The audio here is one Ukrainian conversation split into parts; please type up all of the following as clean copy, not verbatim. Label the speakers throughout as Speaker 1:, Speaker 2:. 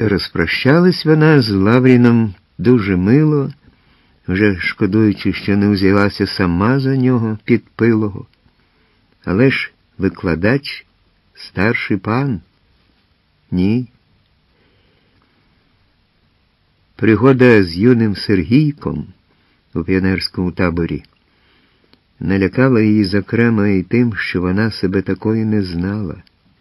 Speaker 1: розпрощалась вона з Лавріном дуже мило, вже шкодуючи, що не узялася сама за нього підпилого. Але ж викладач, старший пан. Ні. Пригода з юним Сергійком у піонерському таборі налякала її, зокрема, і тим, що вона себе такою не знала.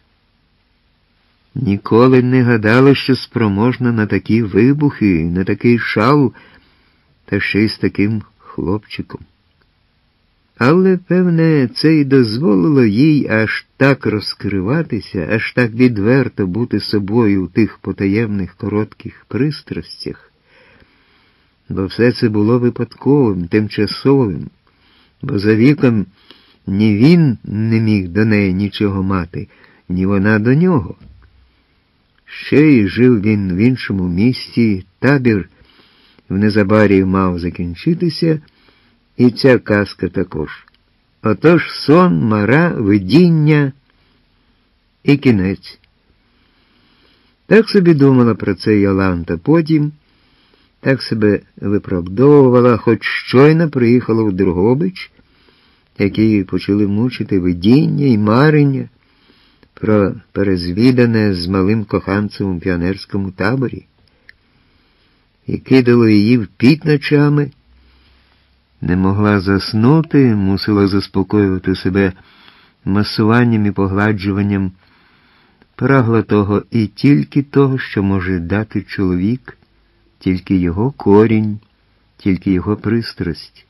Speaker 1: Ніколи не гадала, що спроможна на такі вибухи, на такий шал, та ще й з таким хлопчиком. Але, певне, це й дозволило їй аж так розкриватися, аж так відверто бути собою у тих потаємних коротких пристрастях, бо все це було випадковим, тимчасовим, бо за віком ні він не міг до неї нічого мати, ні вона до нього. Ще й жив він в іншому місті, табір в незабарі мав закінчитися, і ця казка також. Отож сон, мара, видіння і кінець. Так собі думала про це Йоланта потім, так себе виправдовувала, хоч щойно приїхала в Дрогобич, які почали мучити видіння і марення про перезвідане з малим коханцем у піонерському таборі, і кидало її в піт ночами. Не могла заснути, мусила заспокоювати себе масуванням і погладжуванням, прагла того і тільки того, що може дати чоловік, тільки його корінь, тільки його пристрасть.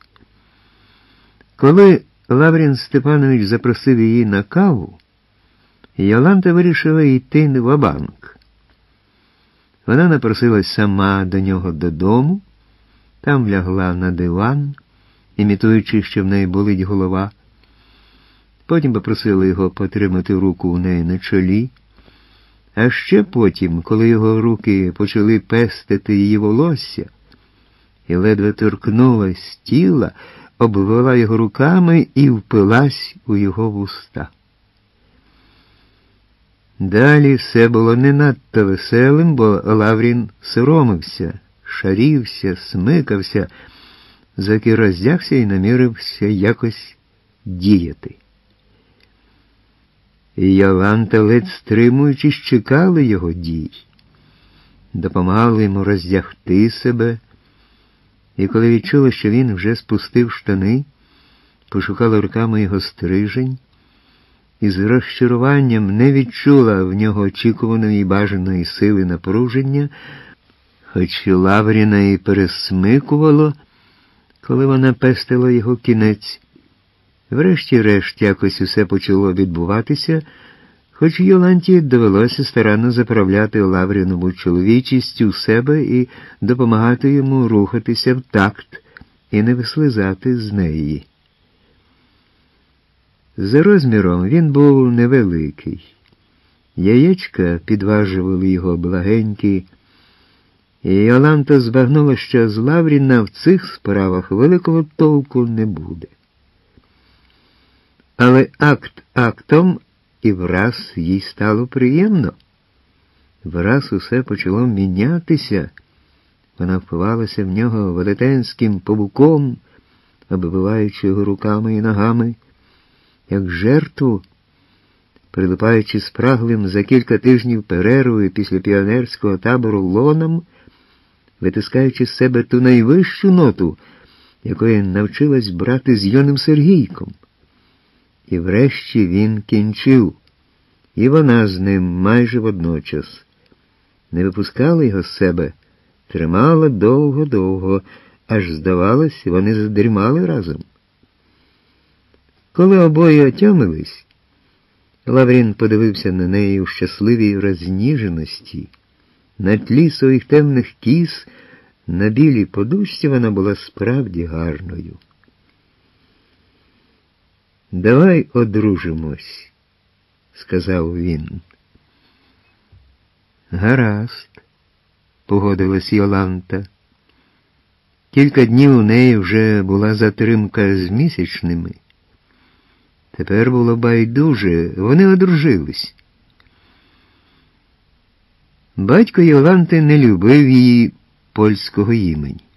Speaker 1: Коли Лаврін Степанович запросив її на каву, Йоланта вирішила йти ва-банк. Вона напросилась сама до нього додому, там лягла на диван, імітуючи, що в неї болить голова. Потім попросила його потримати руку у неї на чолі. А ще потім, коли його руки почали пестити її волосся, і ледве торкнулась тіла, обвела його руками і впилась у його вуста. Далі все було не надто веселим, бо Лаврін соромився, шарівся, смикався, заки роздягся і намірився якось діяти. І Йоланта, ледь стримуючись, чекала його дій. Допомагала йому роздягти себе, і коли відчула, що він вже спустив штани, пошукала руками його стрижень, і з розчаруванням не відчула в нього очікуваної бажаної сили напруження, хоч Лавріна і пересмикувало, коли вона пестила його кінець. Врешті-решт якось усе почало відбуватися, хоч Йоланті довелося старанно заправляти Лаврінову чоловічість у себе і допомагати йому рухатися в такт і не вислизати з неї. За розміром він був невеликий. Яєчка підважували його благенькі, і Йоланта збагнула, що з Лавріна в цих справах великого толку не буде. Але акт актом, і враз їй стало приємно. Враз усе почало мінятися. Вона впивалася в нього велетенським павуком, оббиваючи його руками і ногами, як жертву, прилипаючи спраглим за кілька тижнів перерви після піонерського табору лоном, витискаючи з себе ту найвищу ноту, якої навчилась брати з юним Сергійком. І врешті він кінчив, і вона з ним майже водночас. Не випускала його з себе, тримала довго-довго, аж, здавалось, вони задрімали разом. Коли обоє отямились, Лаврін подивився на неї у щасливій розніженості. На тлі своїх темних кіз, на білій подушці вона була справді гарною. «Давай одружимось», – сказав він. «Гаразд», – погодилась Йоланта. Кілька днів у неї вже була затримка з місячними. Тепер було байдуже, вони одружились. Батько Йоланти не любив її польського імені.